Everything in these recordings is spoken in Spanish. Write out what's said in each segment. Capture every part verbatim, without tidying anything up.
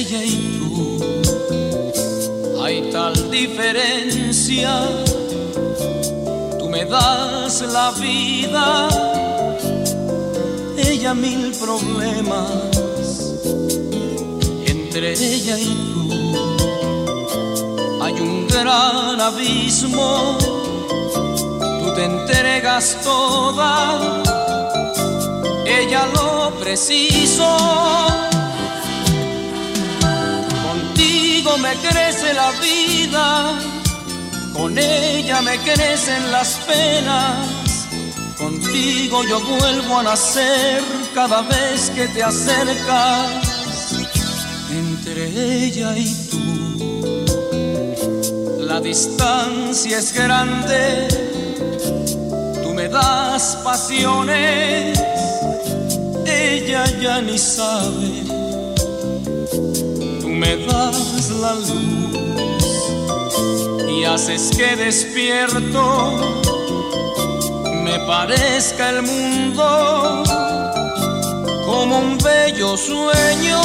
ella y tú hay tal diferencia. Tú me das la vida, ella mil problemas. Entre ella y tú hay un gran abismo. Tú te entregas toda, ella lo preciso. Contigo me crece la vida, con ella me crecen las penas. Contigo yo vuelvo a nacer cada vez que te acercas. Entre ella y tú la distancia es grande. Tú me das pasiones, ella ya ni sabe. Tú me das la luz y haces que despierto me parezca el mundo como un bello sueño.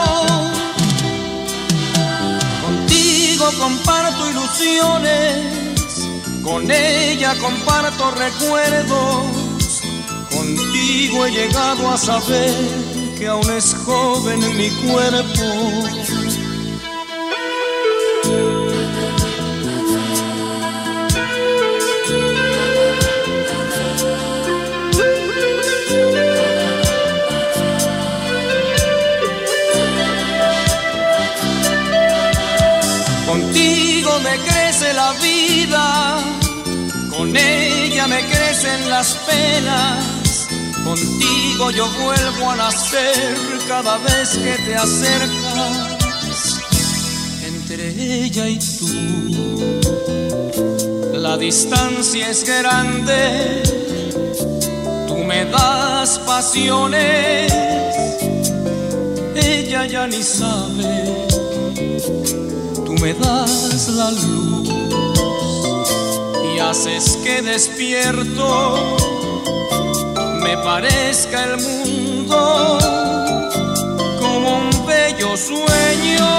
Contigo comparto ilusiones, con ella comparto recuerdos. Contigo he llegado a saber que aún es joven mi cuerpo. Contigo me crece la vida, con ella me crecen las penas. Contigo yo vuelvo a nacer cada vez que te acercas. Entre ella y tú la distancia es grande. Tú me das pasiones, ella ya ni sabe. Tú me das la luz y haces que despierto me parezca el mundo como un bello sueño.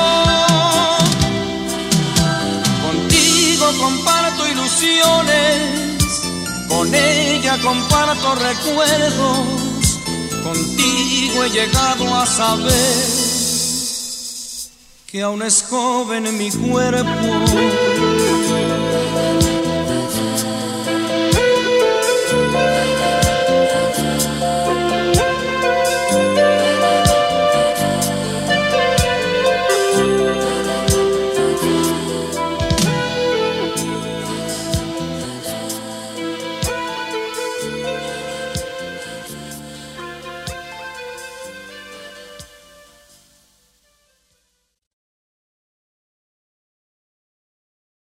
Contigo comparto ilusiones, con ella comparto recuerdos. Contigo he llegado a saber que aún es joven mi cuerpo.